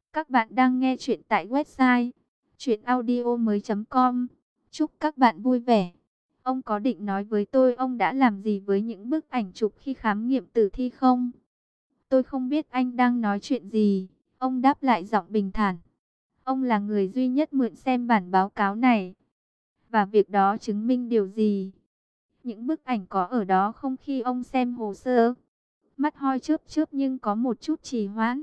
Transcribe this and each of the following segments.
Các bạn đang nghe chuyện tại website chuyenaudio.com. Chúc các bạn vui vẻ. Ông có định nói với tôi ông đã làm gì với những bức ảnh chụp khi khám nghiệm tử thi không? Tôi không biết anh đang nói chuyện gì. Ông đáp lại giọng bình thản. Ông là người duy nhất mượn xem bản báo cáo này. Và việc đó chứng minh điều gì? Những bức ảnh có ở đó không khi ông xem hồ sơ? Mắt Hoi chớp chớp nhưng có một chút trì hoãn.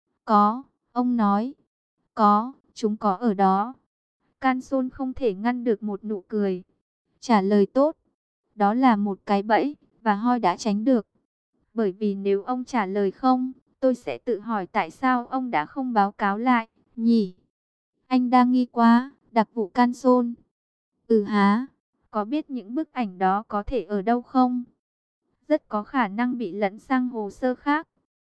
Có, ông nói. Có, chúng có ở đó. Can Son không thể ngăn được một nụ cười. Trả lời tốt. Đó là một cái bẫy, và Hoi đã tránh được. Bởi vì nếu ông trả lời không, tôi sẽ tự hỏi tại sao ông đã không báo cáo lại, nhỉ? Anh đang nghi quá, đặc vụ Can Son. Ừ há, có biết những bức ảnh đó có thể ở đâu không? Rất có khả năng bị lẫn sang hồ sơ khác.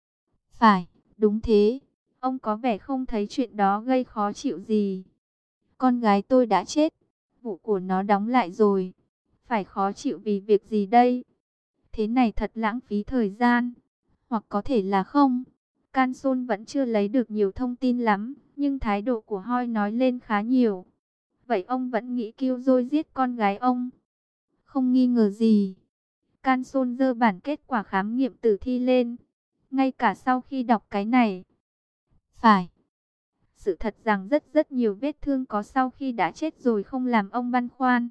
Phải, đúng thế. Ông có vẻ không thấy chuyện đó gây khó chịu gì. Con gái tôi đã chết. Vụ của nó đóng lại rồi. Phải khó chịu vì việc gì đây? Thế này thật lãng phí thời gian. Hoặc có thể là không. Can Son vẫn chưa lấy được nhiều thông tin lắm. Nhưng thái độ của Hoi nói lên khá nhiều. Vậy ông vẫn nghĩ Killjoy giết con gái ông? Không nghi ngờ gì. Can Son giơ bản kết quả khám nghiệm tử thi lên. Ngay cả sau khi đọc cái này. Phải. Sự thật rằng rất nhiều vết thương có sau khi đã chết rồi không làm ông băn khoăn.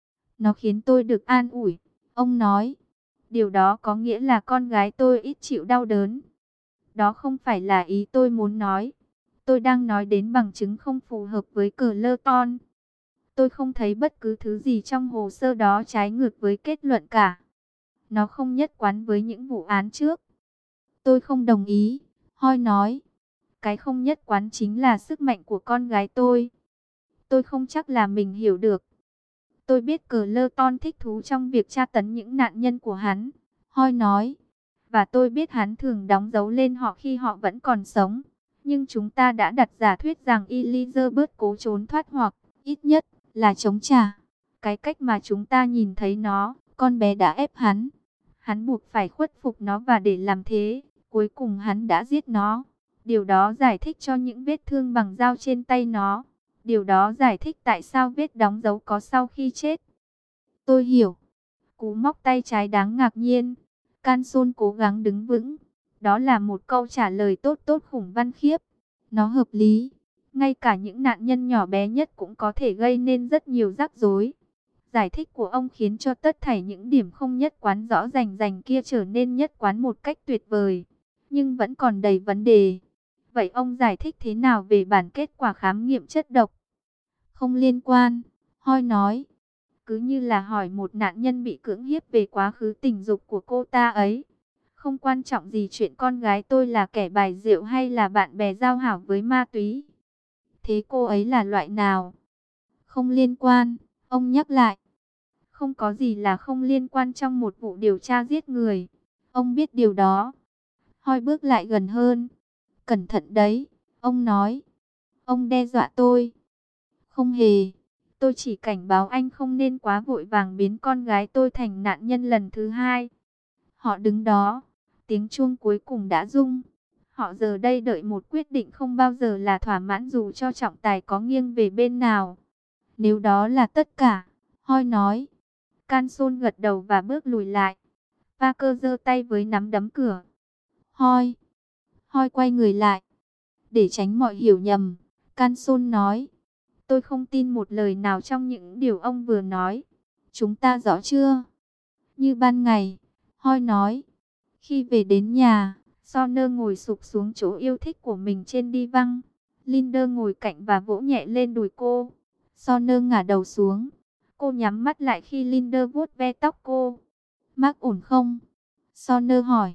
Nó khiến tôi được an ủi, ông nói. Điều đó có nghĩa là con gái tôi ít chịu đau đớn. Đó không phải là ý tôi muốn nói. Tôi đang nói đến bằng chứng không phù hợp với Clayton. Tôi không thấy bất cứ thứ gì trong hồ sơ đó trái ngược với kết luận cả. Nó không nhất quán với những vụ án trước. Tôi không đồng ý, Hoi nói. Cái không nhất quán chính là sức mạnh của con gái tôi. Tôi không chắc là mình hiểu được. Tôi biết Clayton thích thú trong việc tra tấn những nạn nhân của hắn, Hoi nói. Và tôi biết hắn thường đóng dấu lên họ khi họ vẫn còn sống. Nhưng chúng ta đã đặt giả thuyết rằng Elizabeth cố trốn thoát hoặc, ít nhất, là chống trả. Cái cách mà chúng ta nhìn thấy nó, con bé đã ép hắn. Hắn buộc phải khuất phục nó và để làm thế, cuối cùng hắn đã giết nó. Điều đó giải thích cho những vết thương bằng dao trên tay nó. Điều đó giải thích tại sao vết đóng dấu có sau khi chết. Tôi hiểu. Cú móc tay trái đáng ngạc nhiên. Can Son cố gắng đứng vững. Đó là một câu trả lời tốt tốt khủng văn khiếp. Nó hợp lý. Ngay cả những nạn nhân nhỏ bé nhất cũng có thể gây nên rất nhiều rắc rối. Giải thích của ông khiến cho tất thảy những điểm không nhất quán rõ rành kia trở nên nhất quán một cách tuyệt vời. Nhưng vẫn còn đầy vấn đề. Vậy ông giải thích thế nào về bản kết quả khám nghiệm chất độc? Không liên quan, Hoi nói. Cứ như là hỏi một nạn nhân bị cưỡng hiếp về quá khứ tình dục của cô ta ấy. Không quan trọng gì chuyện con gái tôi là kẻ bài rượu hay là bạn bè giao hảo với ma túy. Thế cô ấy là loại nào? Không liên quan, ông nhắc lại. Không có gì là không liên quan trong một vụ điều tra giết người. Ông biết điều đó. Hoi bước lại gần hơn. Cẩn thận đấy, ông nói. Ông đe dọa tôi. Không hề. Tôi chỉ cảnh báo anh không nên quá vội vàng biến con gái tôi thành nạn nhân lần thứ hai. Họ đứng đó. Tiếng chuông cuối cùng đã rung. Họ giờ đây đợi một quyết định không bao giờ là thỏa mãn dù cho trọng tài có nghiêng về bên nào. Nếu đó là tất cả, Hoi nói. Can Son gật đầu và bước lùi lại. Parker giơ tay với nắm đấm cửa. Hoi. Hoi quay người lại. Để tránh mọi hiểu nhầm, Can Son nói. Tôi không tin một lời nào trong những điều ông vừa nói. Chúng ta rõ chưa? Như ban ngày, Hoi nói. Khi về đến nhà, Sonner ngồi sụp xuống chỗ yêu thích của mình trên đi văng. Linda ngồi cạnh và vỗ nhẹ lên đùi cô. Sonner ngả đầu xuống. Cô nhắm mắt lại khi Linda vuốt ve tóc cô. Mark ổn không? Sonner hỏi.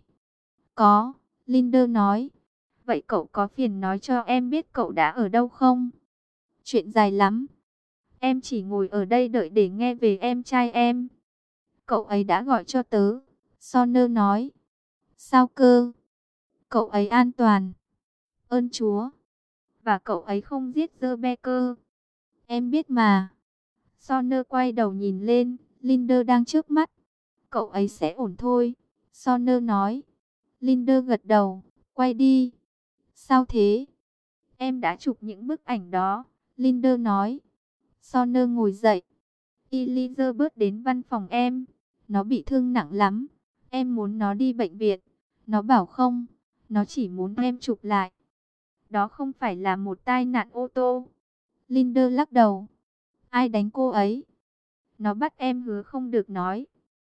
Có, Linda nói. Vậy cậu có phiền nói cho em biết cậu đã ở đâu không? Chuyện dài lắm. Em chỉ ngồi ở đây đợi để nghe về em trai em. Cậu ấy đã gọi cho tớ. Sonner nói. Sao cơ? Cậu ấy an toàn. Ơn Chúa. Và cậu ấy không giết Rebecca. Em biết mà. Sonner quay đầu nhìn lên. Linda đang trước mắt. Cậu ấy sẽ ổn thôi. Sonner nói. Linda gật đầu. Quay đi. Sao thế? Em đã chụp những bức ảnh đó, Linder nói. Sonner ngồi dậy. Elizabeth đến văn phòng em. Nó bị thương nặng lắm. Em muốn nó đi bệnh viện. Nó bảo không. Nó chỉ muốn em chụp lại. Đó không phải là một tai nạn ô tô. Linder lắc đầu. Ai đánh cô ấy? Nó bắt em hứa không được nói.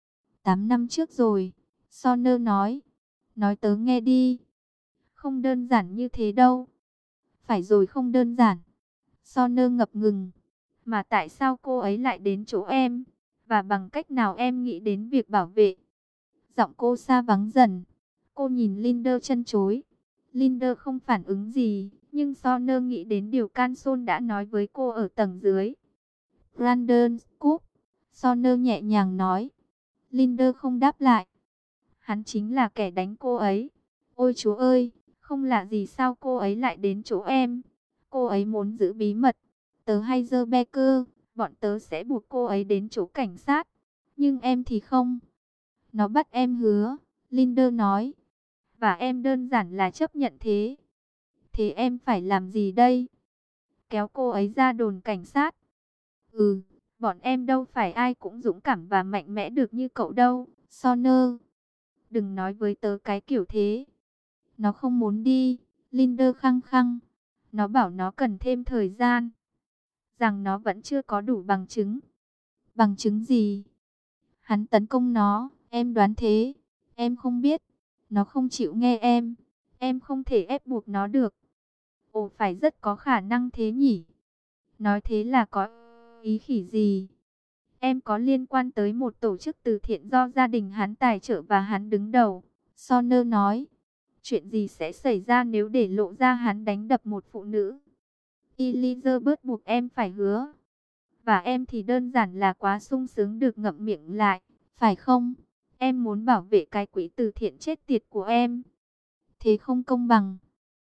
8 năm trước rồi. Sonner nói. Nói tớ nghe đi. Không đơn giản như thế đâu. Phải rồi, không đơn giản. Sonner ngập ngừng. Mà tại sao cô ấy lại đến chỗ em? Và bằng cách nào em nghĩ đến việc bảo vệ? Giọng cô xa vắng dần. Cô nhìn Linder chân chối. Linder không phản ứng gì. Nhưng Sonner nghĩ đến điều Canson đã nói với cô ở tầng dưới. Brandon Scoop. Sonner nhẹ nhàng nói. Linder không đáp lại. Hắn chính là kẻ đánh cô ấy. Ôi Chúa ơi, không lạ gì sao cô ấy lại đến chỗ em. Cô ấy muốn giữ bí mật. Tớ hay dơ Becker, bọn tớ sẽ buộc cô ấy đến chỗ cảnh sát. Nhưng em thì không. Nó bắt em hứa, Linder nói. Và em đơn giản là chấp nhận thế. Thế em phải làm gì đây? Kéo cô ấy ra đồn cảnh sát. Ừ, bọn em đâu phải ai cũng dũng cảm và mạnh mẽ được như cậu đâu, Sonner. Đừng nói với tớ cái kiểu thế. Nó không muốn đi, Linder khăng khăng. Nó bảo nó cần thêm thời gian. Rằng nó vẫn chưa có đủ bằng chứng. Bằng chứng gì? Hắn tấn công nó, em đoán thế. Em không biết. Nó không chịu nghe em. Em không thể ép buộc nó được. Ồ, phải rất có khả năng thế nhỉ? Nói thế là có ý khỉ gì? Em có liên quan tới một tổ chức từ thiện do gia đình hắn tài trợ và hắn đứng đầu. Sonner nói. Chuyện gì sẽ xảy ra nếu để lộ ra hắn đánh đập một phụ nữ? Elizabeth buộc em phải hứa. Và em thì đơn giản là quá sung sướng được ngậm miệng lại, phải không? Em muốn bảo vệ cái quỹ từ thiện chết tiệt của em. Thế không công bằng.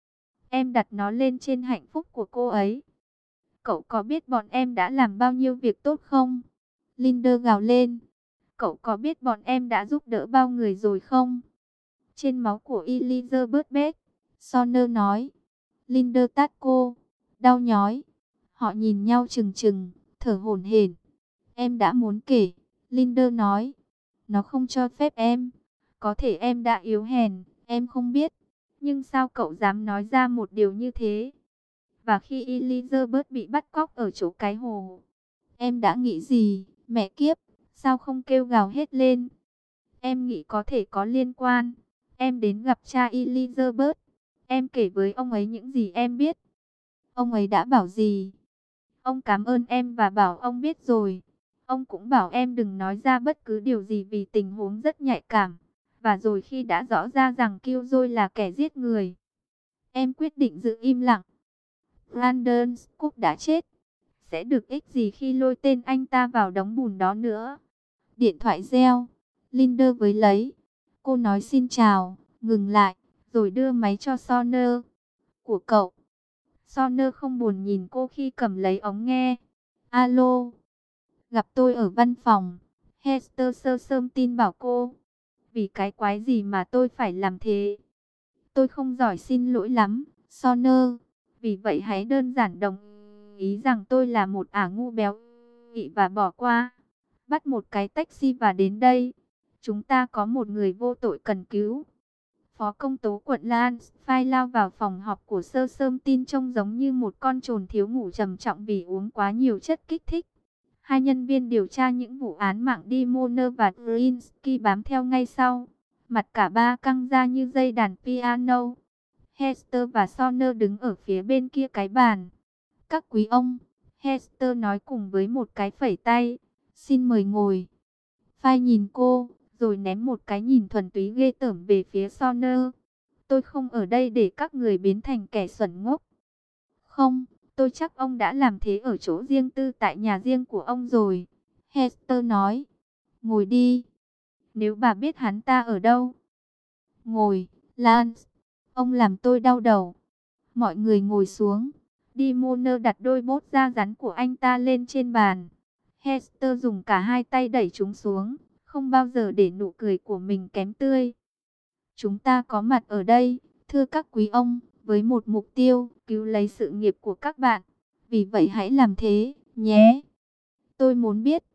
Em đặt nó lên trên hạnh phúc của cô ấy. Cậu có biết bọn em đã làm bao nhiêu việc tốt không? Linder gào lên. Cậu có biết bọn em đã giúp đỡ bao người rồi không? Trên máu của Elizabeth Beck, Sonner nói. Linder tát cô. Đau nhói. Họ nhìn nhau chừng chừng, thở hổn hển. Em đã muốn kể, Linder nói. Nó không cho phép em. Có thể em đã yếu hèn, em không biết. Nhưng sao cậu dám nói ra một điều như thế? Và khi Elizabeth bị bắt cóc ở chỗ cái hồ, em đã nghĩ gì? Mẹ kiếp, sao không kêu gào hết lên? Em nghĩ có thể có liên quan. Em đến gặp cha Elizabeth. Em kể với ông ấy những gì em biết. Ông ấy đã bảo gì? Ông cảm ơn em và bảo ông biết rồi. Ông cũng bảo em đừng nói ra bất cứ điều gì vì tình huống rất nhạy cảm. Và rồi khi đã rõ ra rằng Killjoy là kẻ giết người, em quyết định giữ im lặng. Brandon Scoop đã chết. Sẽ được ích gì khi lôi tên anh ta vào đống bùn đó nữa? Điện thoại reo. Linder với lấy. Cô nói xin chào, ngừng lại, rồi đưa máy cho Sonner. Của cậu. Sonner không buồn nhìn cô khi cầm lấy ống nghe. Alo. Gặp tôi ở văn phòng. Hester sơ sơm tin bảo cô. Vì cái quái gì mà tôi phải làm thế? Tôi không giỏi, xin lỗi lắm, Sonner. Vì vậy hãy đơn giản đồng ý rằng tôi là một ả ngu béo ị và bỏ qua. Bắt một cái taxi và đến đây. Chúng ta có một người vô tội cần cứu. Phó công tố quận Lan phai lao vào phòng họp của Sơ Sơm tin trông giống như một con trồn thiếu ngủ trầm trọng vì uống quá nhiều chất kích thích. Hai nhân viên điều tra những vụ án mạng Dimoner và Drinsky bám theo ngay sau. Mặt cả ba căng ra như dây đàn piano. Hester và Sonner đứng ở phía bên kia cái bàn. Các quý ông, Hester nói cùng với một cái phẩy tay. Xin mời ngồi. Phai nhìn cô, rồi ném một cái nhìn thuần túy ghê tởm về phía Sonner. Tôi không ở đây để các người biến thành kẻ xuẩn ngốc. Không, tôi chắc ông đã làm thế ở chỗ riêng tư tại nhà riêng của ông rồi. Hester nói. Ngồi đi. Nếu bà biết hắn ta ở đâu. Ngồi, Lance. Ông làm tôi đau đầu. Mọi người ngồi xuống. Dimoner đặt đôi bốt da rắn của anh ta lên trên bàn. Hester dùng cả hai tay đẩy chúng xuống. Không bao giờ để nụ cười của mình kém tươi. Chúng ta có mặt ở đây, thưa các quý ông, với một mục tiêu, cứu lấy sự nghiệp của các bạn. Vì vậy hãy làm thế, nhé. Tôi muốn biết.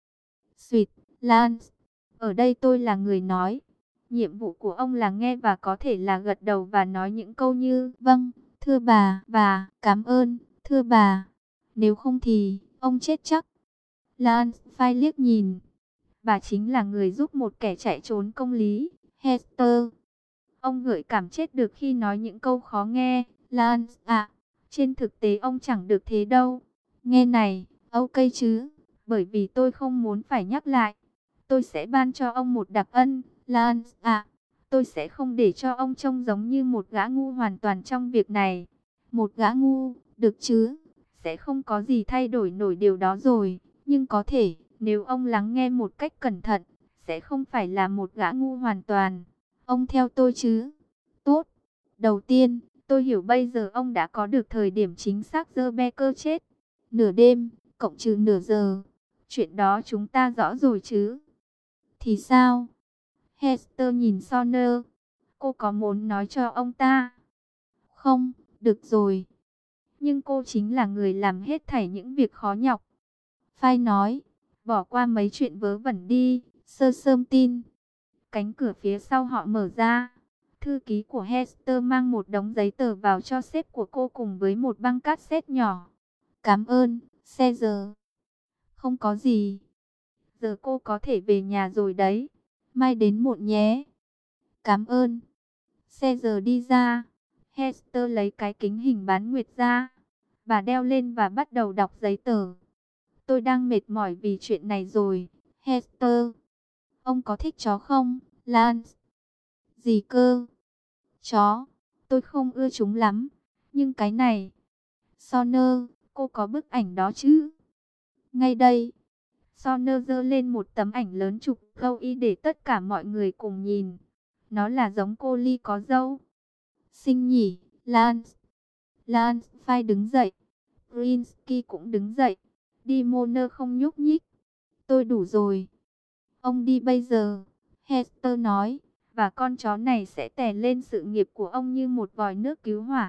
Sweet, Lance. Ở đây tôi là người nói. Nhiệm vụ của ông là nghe và có thể là gật đầu và nói những câu như vâng, thưa bà và cảm ơn, thưa bà. Nếu không thì, ông chết chắc. Lance phai liếc nhìn. Bà chính là người giúp một kẻ chạy trốn công lý, Hester. Ông gợi cảm chết được khi nói những câu khó nghe, Lance à. Trên thực tế ông chẳng được thế đâu. Nghe này, ok chứ, bởi vì tôi không muốn phải nhắc lại. Tôi sẽ ban cho ông một đặc ân, Lance à. Tôi sẽ không để cho ông trông giống như một gã ngu hoàn toàn trong việc này. Một gã ngu, được chứ, sẽ không có gì thay đổi nổi điều đó rồi. Nhưng có thể, nếu ông lắng nghe một cách cẩn thận, sẽ không phải là một gã ngu hoàn toàn. Ông theo tôi chứ? Tốt. Đầu tiên, tôi hiểu bây giờ ông đã có được thời điểm chính xác Rebecca chết. Nửa đêm, cộng trừ nửa giờ. Chuyện đó chúng ta rõ rồi chứ? Thì sao? Hester nhìn Sonner. Cô có muốn nói cho ông ta? Không, được rồi. Nhưng cô chính là người làm hết thảy những việc khó nhọc. Phai nói, bỏ qua mấy chuyện vớ vẩn đi, sơ sơm tin. Cánh cửa phía sau họ mở ra. Thư ký của Hester mang một đống giấy tờ vào cho sếp của cô cùng với một băng cassette nhỏ. Cảm ơn, Caesar. Không có gì. Giờ cô có thể về nhà rồi đấy. Mai đến muộn nhé. Cảm ơn. Caesar đi ra. Hester lấy cái kính hình bán nguyệt ra. Bà đeo lên và bắt đầu đọc giấy tờ. Tôi đang mệt mỏi vì chuyện này rồi, Hester. Ông có thích chó không, Lance? Gì cơ? Chó, tôi không ưa chúng lắm. Nhưng cái này... Sonner, cô có bức ảnh đó chứ? Ngay đây. Sonner giơ lên một tấm ảnh lớn chụp câu y để tất cả mọi người cùng nhìn. Nó là giống cô Ly có dâu. Xinh nhỉ, Lance. Lance phai đứng dậy. Rinsky cũng đứng dậy. Dimoner không nhúc nhích. Tôi đủ rồi. Ông đi bây giờ, Hester nói. Và con chó này sẽ tè lên sự nghiệp của ông như một vòi nước cứu hỏa.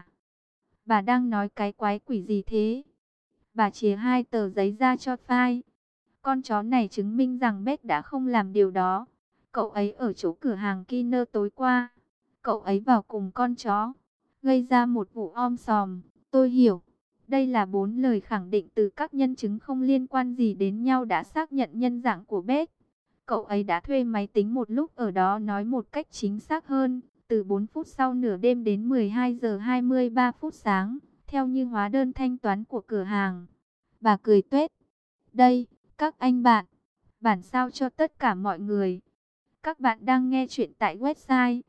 Bà đang nói cái quái quỷ gì thế? Bà chìa hai tờ giấy ra cho Phai. Con chó này chứng minh rằng Beck đã không làm điều đó. Cậu ấy ở chỗ cửa hàng Kiner tối qua. Cậu ấy vào cùng con chó. Gây ra một vụ om sòm. Tôi hiểu. Đây là 4 lời khẳng định từ các nhân chứng không liên quan gì đến nhau đã xác nhận nhân dạng của Beck. Cậu ấy đã thuê máy tính một lúc ở đó, nói một cách chính xác hơn, từ 4 phút sau nửa đêm đến 12 giờ 23 phút sáng, theo như hóa đơn thanh toán của cửa hàng. Bà cười tuét. Đây, các anh bạn, bản sao cho tất cả mọi người. Các bạn đang nghe chuyện tại website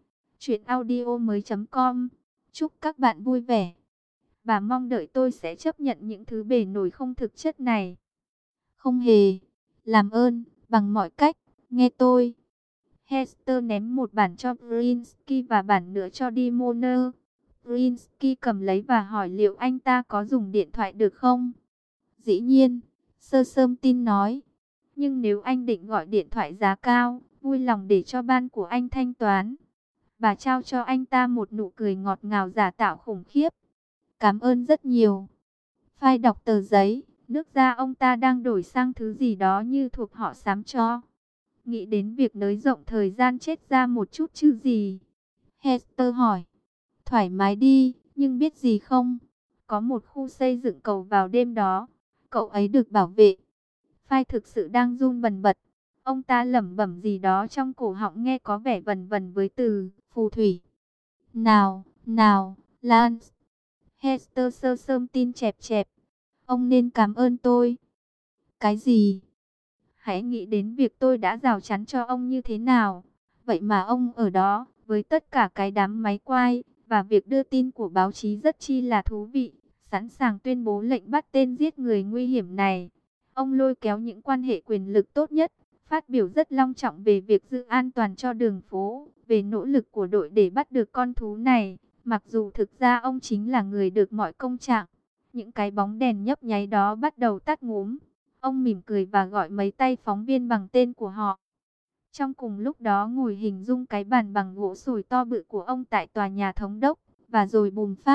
chuyenaudio.com. Chúc các bạn vui vẻ. Bà mong đợi tôi sẽ chấp nhận những thứ bề nổi không thực chất này. Không hề. Làm ơn, bằng mọi cách, nghe tôi. Hester ném một bản cho Brinsky và bản nữa cho Dimoner. Brinsky cầm lấy và hỏi liệu anh ta có dùng điện thoại được không? Dĩ nhiên, Sơ Sơm tin nói. Nhưng nếu anh định gọi điện thoại giá cao, vui lòng để cho ban của anh thanh toán. Bà trao cho anh ta một nụ cười ngọt ngào giả tạo khủng khiếp. Cảm ơn rất nhiều. Phai đọc tờ giấy, nước da ông ta đang đổi sang thứ gì đó như thuộc họ xám cho. Nghĩ đến việc nới rộng thời gian chết ra một chút chứ gì. Hester hỏi. Thoải mái đi, nhưng biết gì không? Có một khu xây dựng cầu vào đêm đó. Cậu ấy được bảo vệ. Phai thực sự đang run bần bật. Ông ta lẩm bẩm gì đó trong cổ họng nghe có vẻ vần vần với từ phù thủy. Nào, nào, Lance. Hester sơ sơm tin chẹp chẹp. Ông nên cảm ơn tôi. Cái gì? Hãy nghĩ đến việc tôi đã rào chắn cho ông như thế nào. Vậy mà ông ở đó, với tất cả cái đám máy quay, và việc đưa tin của báo chí rất chi là thú vị. Sẵn sàng tuyên bố lệnh bắt tên giết người nguy hiểm này. Ông lôi kéo những quan hệ quyền lực tốt nhất, phát biểu rất long trọng về việc giữ an toàn cho đường phố, về nỗ lực của đội để bắt được con thú này. Mặc dù thực ra ông chính là người được mọi công trạng. Những cái bóng đèn nhấp nháy đó bắt đầu tắt ngúm. Ông mỉm cười và gọi mấy tay phóng viên bằng tên của họ. Trong cùng lúc đó ngồi hình dung cái bàn bằng gỗ sồi to bự của ông tại tòa nhà thống đốc. Và rồi bùng phát,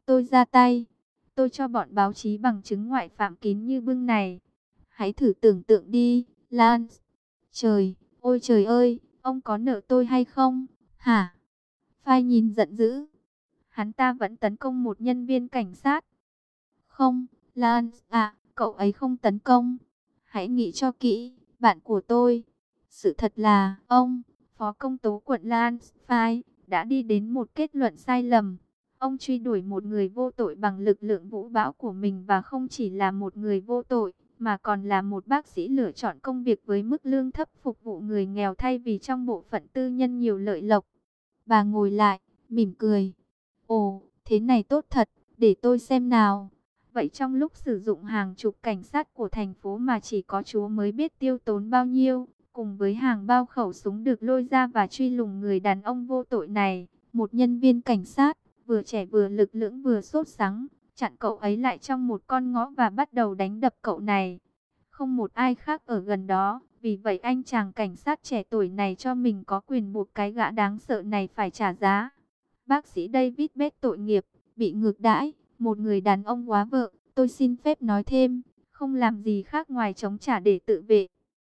Tôi ra tay. Tôi cho bọn báo chí bằng chứng ngoại phạm kín như bưng này. Hãy thử tưởng tượng đi, Lance. Trời, ôi trời ơi, ông có nợ tôi hay không? Hả? Phai nhìn giận dữ. Hắn ta vẫn tấn công một nhân viên cảnh sát. Không, Lance à, cậu ấy không tấn công. Hãy nghĩ cho kỹ, bạn của tôi. Sự thật là, ông, Phó Công tố quận Lance Phai, đã đi đến một kết luận sai lầm. Ông truy đuổi một người vô tội bằng lực lượng vũ bão của mình và không chỉ là một người vô tội, mà còn là một bác sĩ lựa chọn công việc với mức lương thấp phục vụ người nghèo thay vì trong bộ phận tư nhân nhiều lợi lộc. Bà ngồi lại, mỉm cười. Ồ, thế này tốt thật, để tôi xem nào. Vậy trong lúc sử dụng hàng chục cảnh sát của thành phố mà chỉ có Chúa mới biết tiêu tốn bao nhiêu, cùng với hàng bao khẩu súng được lôi ra và truy lùng người đàn ông vô tội này, một nhân viên cảnh sát, vừa trẻ vừa lực lưỡng vừa sốt sắng, chặn cậu ấy lại trong một con ngõ và bắt đầu đánh đập cậu này. Không một ai khác ở gần đó, vì vậy anh chàng cảnh sát trẻ tuổi này cho mình có quyền buộc cái gã đáng sợ này phải trả giá. Bác sĩ David Beck tội nghiệp, bị ngược đãi, một người đàn ông quá vợ, tôi xin phép nói thêm, không làm gì khác ngoài chống trả để tự vệ.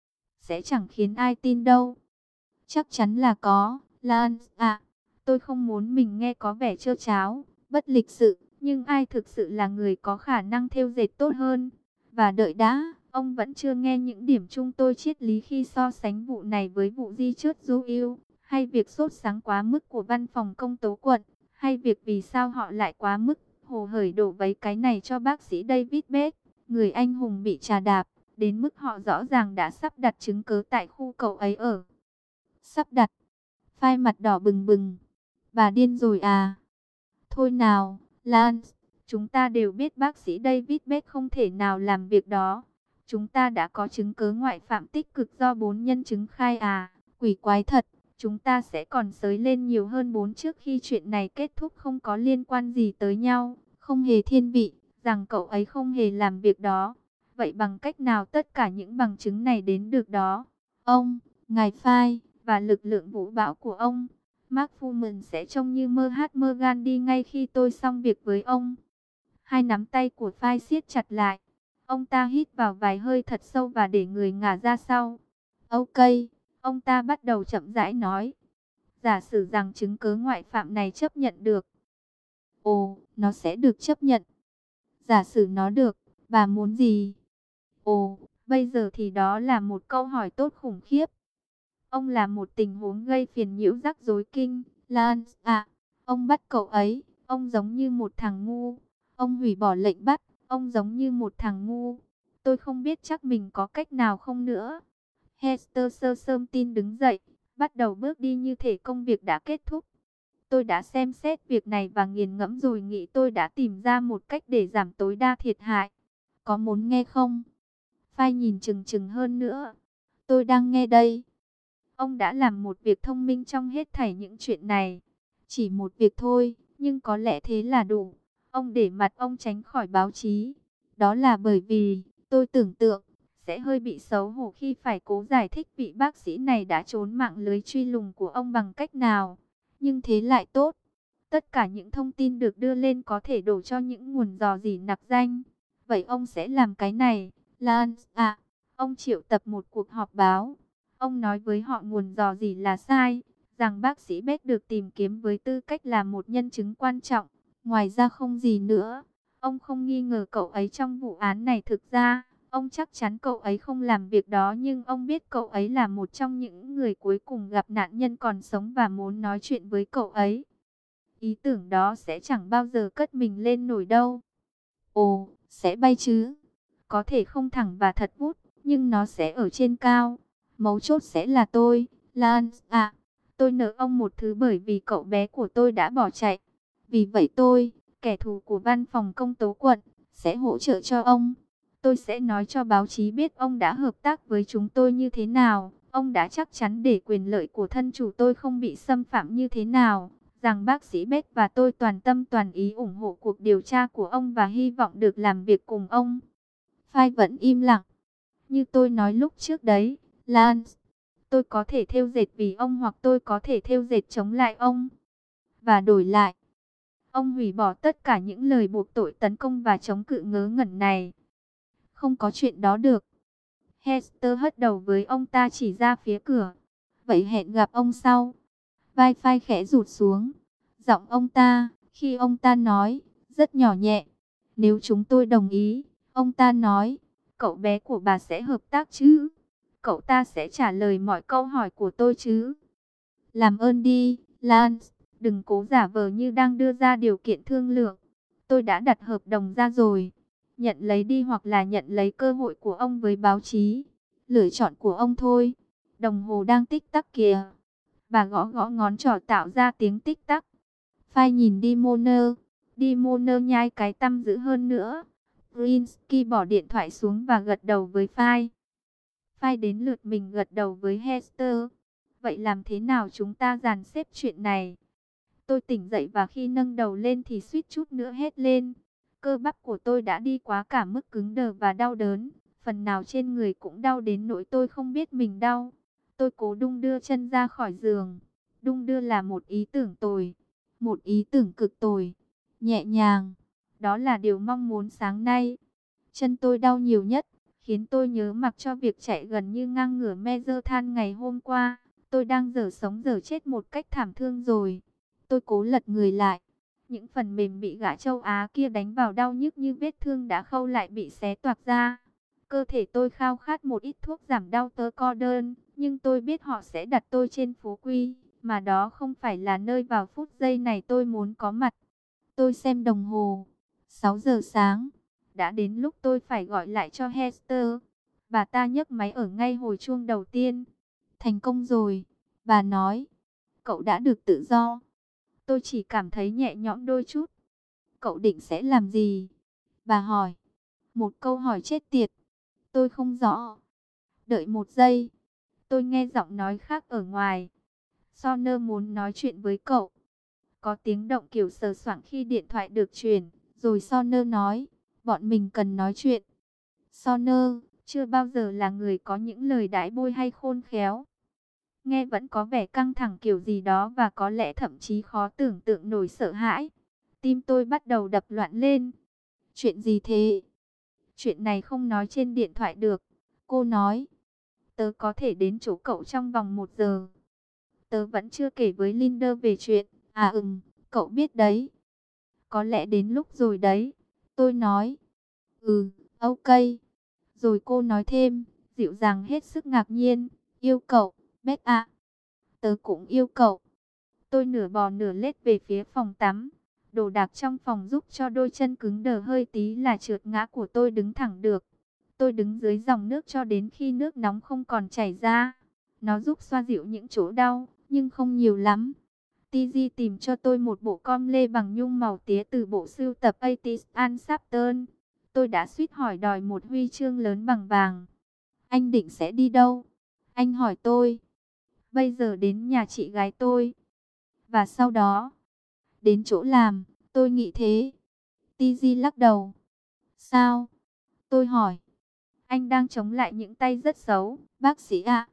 Sẽ chẳng khiến ai tin đâu. Chắc chắn là có, Lance à, tôi không muốn mình nghe có vẻ trơ tráo, bất lịch sự, nhưng ai thực sự là người có khả năng thêu dệt tốt hơn. Và đợi đã, ông vẫn chưa nghe những điểm chung tôi triết lý khi so sánh vụ này với vụ di chớt du yêu, hay việc sốt sáng quá mức của văn phòng công tố quận, hay việc vì sao họ lại quá mức hồ hởi đổ vấy cái này cho bác sĩ David Beck, người anh hùng bị trà đạp, đến mức họ rõ ràng đã sắp đặt chứng cứ tại khu cậu ấy ở. Sắp đặt, phai mặt đỏ bừng bừng. Bà điên rồi à? Thôi nào, Lance, chúng ta đều biết bác sĩ David Beck không thể nào làm việc đó. Chúng ta đã có chứng cứ ngoại phạm tích cực do 4 nhân chứng khai à, quỷ quái thật. Chúng ta sẽ còn xới lên nhiều hơn 4 trước khi chuyện này kết thúc, không có liên quan gì tới nhau, không hề thiên vị, rằng cậu ấy không hề làm việc đó. Vậy bằng cách nào tất cả những bằng chứng này đến được đó? Ông, ngài Phai, và lực lượng vũ bão của ông, Mark Fuhrman sẽ trông như mơ hát mơ gan đi ngay khi tôi xong việc với ông. Hai nắm tay của Phai siết chặt lại. Ông ta hít vào vài hơi thật sâu và để người ngả ra sau. Ok, ông ta bắt đầu chậm rãi nói. Giả sử rằng chứng cứ ngoại phạm này chấp nhận được. Ồ, nó sẽ được chấp nhận. Giả sử nó được, bà muốn gì? Ồ, bây giờ thì đó là một câu hỏi tốt khủng khiếp. Ông là một tình huống gây phiền nhiễu rắc rối kinh. Lance à, ông bắt cậu ấy, ông giống như một thằng ngu. Ông hủy bỏ lệnh bắt, ông giống như một thằng ngu. Tôi không biết chắc mình có cách nào không nữa. Hester sơ sơm tin đứng dậy, bắt đầu bước đi như thể công việc đã kết thúc. Tôi đã xem xét việc này và nghiền ngẫm rồi nghĩ tôi đã tìm ra một cách để giảm tối đa thiệt hại. Có muốn nghe không? Phai nhìn chừng chừng hơn nữa. Tôi đang nghe đây. Ông đã làm một việc thông minh trong hết thảy những chuyện này. Chỉ một việc thôi, nhưng có lẽ thế là đủ. Ông để mặt ông tránh khỏi báo chí. Đó là bởi vì, tôi tưởng tượng, sẽ hơi bị xấu hổ khi phải cố giải thích vị bác sĩ này đã trốn mạng lưới truy lùng của ông bằng cách nào. Nhưng thế lại tốt. Tất cả những thông tin được đưa lên có thể đổ cho những nguồn rò rỉ nặc danh. Vậy ông sẽ làm cái này, Lance à? Ông triệu tập một cuộc họp báo. Ông nói với họ nguồn rò rỉ là sai, rằng bác sĩ Beck được tìm kiếm với tư cách là một nhân chứng quan trọng. Ngoài ra không gì nữa. Ông không nghi ngờ cậu ấy trong vụ án này. Thực ra, ông chắc chắn cậu ấy không làm việc đó, nhưng ông biết cậu ấy là một trong những người cuối cùng gặp nạn nhân còn sống và muốn nói chuyện với cậu ấy. Ý tưởng đó sẽ chẳng bao giờ cất mình lên nổi đâu. Ồ, sẽ bay chứ. Có thể không thẳng và thật vút, nhưng nó sẽ ở trên cao. Mấu chốt sẽ là tôi, Lance à. Tôi nợ ông một thứ bởi vì cậu bé của tôi đã bỏ chạy. Vì vậy tôi, kẻ thù của văn phòng công tố quận, sẽ hỗ trợ cho ông. Tôi sẽ nói cho báo chí biết ông đã hợp tác với chúng tôi như thế nào. Ông đã chắc chắn để quyền lợi của thân chủ tôi không bị xâm phạm như thế nào. Rằng bác sĩ Beck và tôi toàn tâm toàn ý ủng hộ cuộc điều tra của ông và hy vọng được làm việc cùng ông. Phai vẫn im lặng. Như tôi nói lúc trước đấy, Lance, tôi có thể thêu dệt vì ông hoặc tôi có thể thêu dệt chống lại ông. Và đổi lại, Ông hủy bỏ tất cả những lời buộc tội tấn công và chống cự ngớ ngẩn này. Không có chuyện đó được. Hester hất đầu với ông ta chỉ ra phía cửa. Vậy hẹn gặp ông sau. Vai phai khẽ rụt xuống. Giọng ông ta, khi ông ta nói, rất nhỏ nhẹ. Nếu chúng tôi đồng ý, ông ta nói, cậu bé của bà sẽ hợp tác chứ? Cậu ta sẽ trả lời mọi câu hỏi của tôi chứ? Làm ơn đi, Lance, đừng cố giả vờ như đang đưa ra điều kiện thương lượng. Tôi đã đặt hợp đồng ra rồi. Nhận lấy đi hoặc là nhận lấy cơ hội của ông với báo chí. Lựa chọn của ông thôi. Đồng hồ đang tích tắc kìa. Bà gõ gõ ngón trỏ tạo ra tiếng tích tắc. Phai nhìn Dimoner. Dimoner nhai cái tăm dữ hơn nữa. Brinsky bỏ điện thoại xuống và gật đầu với Phai. Phai đến lượt mình gật đầu với Hester. Vậy làm thế nào chúng ta dàn xếp chuyện này? Tôi tỉnh dậy và khi nâng đầu lên thì suýt chút nữa hét lên. Cơ bắp của tôi đã đi quá cả mức cứng đờ và đau đớn. Phần nào trên người cũng đau đến nỗi tôi không biết mình đau. Tôi cố đung đưa chân ra khỏi giường. Đung đưa là một ý tưởng tồi. Một ý tưởng cực tồi. Nhẹ nhàng. Đó là điều mong muốn sáng nay. Chân tôi đau nhiều nhất, khiến tôi nhớ mặc cho việc chạy gần như ngang ngửa Mezothan ngày hôm qua. Tôi đang dở sống dở chết một cách thảm thương rồi. Tôi cố lật người lại. Những phần mềm bị gã châu Á kia đánh vào đau nhức như vết thương đã khâu lại bị xé toạc ra. Cơ thể tôi khao khát một ít thuốc giảm đau tớ co đơn. Nhưng tôi biết họ sẽ đặt tôi trên phố Quy. Mà đó không phải là nơi vào phút giây này tôi muốn có mặt. Tôi xem đồng hồ. 6 giờ sáng. Đã đến lúc tôi phải gọi lại cho Hester. Bà ta nhấc máy ở ngay hồi chuông đầu tiên. Thành công rồi. Bà nói. Cậu đã được tự do. Tôi chỉ cảm thấy nhẹ nhõm đôi chút. Cậu định sẽ làm gì? Bà hỏi. Một câu hỏi chết tiệt. Tôi không rõ. Đợi một giây. Tôi nghe giọng nói khác ở ngoài. Sonner muốn nói chuyện với cậu. Có tiếng động kiểu sờ soạng khi điện thoại được truyền. Rồi Sonner nói. Bọn mình cần nói chuyện. Sonner chưa bao giờ là người có những lời đãi bôi hay khôn khéo. Nghe vẫn có vẻ căng thẳng kiểu gì đó và có lẽ thậm chí khó tưởng tượng nổi sợ hãi. Tim tôi bắt đầu đập loạn lên. Chuyện gì thế? Chuyện này không nói trên điện thoại được. Cô nói. Tớ có thể đến chỗ cậu trong vòng 1 giờ. Tớ vẫn chưa kể với Linda về chuyện. À cậu biết đấy. Có lẽ đến lúc rồi đấy. Tôi nói. Ok. Rồi cô nói thêm, dịu dàng hết sức ngạc nhiên. Yêu cậu, Beth ạ. Tớ cũng yêu cậu. Tôi nửa bò nửa lết về phía phòng tắm. Đồ đạc trong phòng giúp cho đôi chân cứng đờ hơi tí là trượt ngã của tôi đứng thẳng được. Tôi đứng dưới dòng nước cho đến khi nước nóng không còn chảy ra. Nó giúp xoa dịu những chỗ đau, nhưng không nhiều lắm. TG tìm cho tôi một bộ com lê bằng nhung màu tía từ bộ sưu tập Atis and Sapton. Tôi đã suýt hỏi đòi một huy chương lớn bằng vàng. Anh định sẽ đi đâu? Anh hỏi tôi. Bây giờ đến nhà chị gái tôi. Và sau đó, đến chỗ làm, tôi nghĩ thế. TG lắc đầu. Sao? Tôi hỏi. Anh đang chống lại những tay rất xấu, bác sĩ ạ.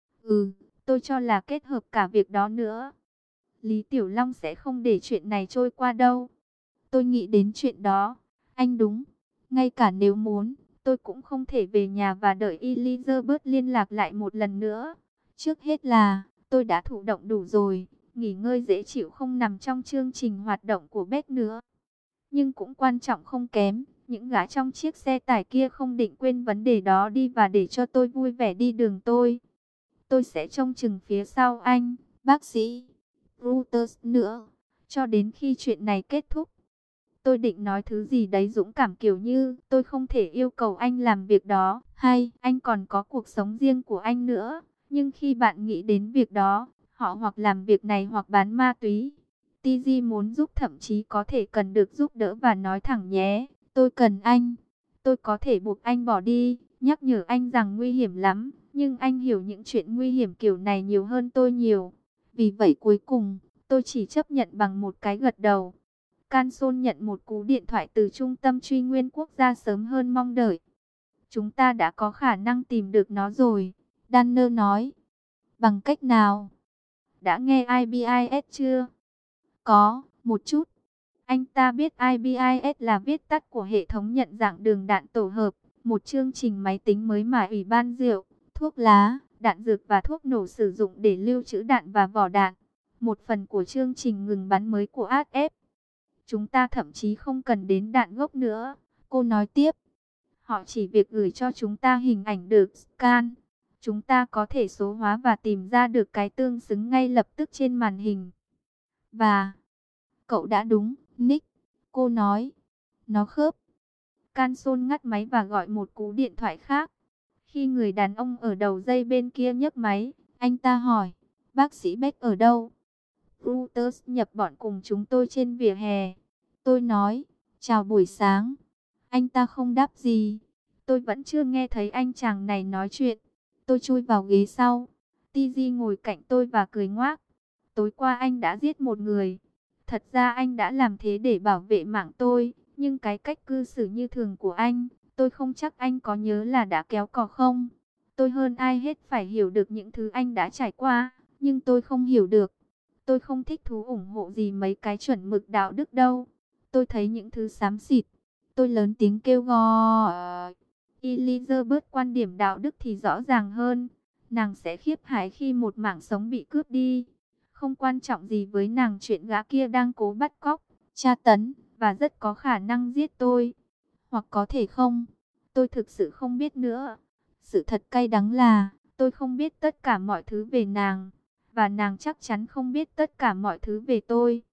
Tôi cho là kết hợp cả việc đó nữa. Lý Tiểu Long sẽ không để chuyện này trôi qua đâu. Tôi nghĩ đến chuyện đó. Anh đúng. Ngay cả nếu muốn, tôi cũng không thể về nhà và đợi Elizabeth liên lạc lại một lần nữa. Trước hết là, tôi đã thụ động đủ rồi. Nghỉ ngơi dễ chịu không nằm trong chương trình hoạt động của Beth nữa. Nhưng cũng quan trọng không kém, những gã trong chiếc xe tải kia không định quên vấn đề đó đi và để cho tôi vui vẻ đi đường tôi. Tôi sẽ trông chừng phía sau anh, bác sĩ Brutus nữa, cho đến khi chuyện này kết thúc. Tôi định nói thứ gì đấy dũng cảm kiểu như tôi không thể yêu cầu anh làm việc đó, hay anh còn có cuộc sống riêng của anh nữa. Nhưng khi bạn nghĩ đến việc đó, họ hoặc làm việc này hoặc bán ma túy. TG muốn giúp thậm chí có thể cần được giúp đỡ và nói thẳng nhé, tôi cần anh. Tôi có thể buộc anh bỏ đi, nhắc nhở anh rằng nguy hiểm lắm, nhưng anh hiểu những chuyện nguy hiểm kiểu này nhiều hơn tôi nhiều. Vì vậy cuối cùng, tôi chỉ chấp nhận bằng một cái gật đầu. Canson nhận một cú điện thoại từ Trung tâm Truy Nguyên Quốc gia sớm hơn mong đợi. Chúng ta đã có khả năng tìm được nó rồi, Danner nói. Bằng cách nào? Đã nghe IBIS chưa? Có, một chút. Anh ta biết IBIS là viết tắt của hệ thống nhận dạng đường đạn tổ hợp, một chương trình máy tính mới mà Ủy ban rượu, thuốc lá, đạn dược và thuốc nổ sử dụng để lưu trữ đạn và vỏ đạn. Một phần của chương trình ngừng bắn mới của ASF. Chúng ta thậm chí không cần đến đạn gốc nữa. Cô nói tiếp. Họ chỉ việc gửi cho chúng ta hình ảnh được scan. Chúng ta có thể số hóa và tìm ra được cái tương xứng ngay lập tức trên màn hình. Và cậu đã đúng, Nick. Cô nói. Nó khớp. Canson ngắt máy và gọi một cú điện thoại khác. Khi người đàn ông ở đầu dây bên kia nhấc máy, anh ta hỏi. Bác sĩ Beck ở đâu? Reuters nhập bọn cùng chúng tôi trên vỉa hè. Tôi nói. Chào buổi sáng. Anh ta không đáp gì. Tôi vẫn chưa nghe thấy anh chàng này nói chuyện. Tôi chui vào ghế sau. TG ngồi cạnh tôi và cười ngoác. Tối qua anh đã giết một người. Thật ra anh đã làm thế để bảo vệ mạng tôi. Nhưng cái cách cư xử như thường của anh, tôi không chắc anh có nhớ là đã kéo cò không. Tôi hơn ai hết phải hiểu được những thứ anh đã trải qua. Nhưng tôi không hiểu được. Tôi không thích thú ủng hộ gì mấy cái chuẩn mực đạo đức đâu. Tôi thấy những thứ xám xịt. Tôi lớn tiếng kêu gọi. Elizabeth quan điểm đạo đức thì rõ ràng hơn. Nàng sẽ khiếp hãi khi một mạng sống bị cướp đi. Không quan trọng gì với nàng chuyện gã kia đang cố bắt cóc, tra tấn và rất có khả năng giết tôi. Hoặc có thể không. Tôi thực sự không biết nữa. Sự thật cay đắng là tôi không biết tất cả mọi thứ về nàng. Và nàng chắc chắn không biết tất cả mọi thứ về tôi.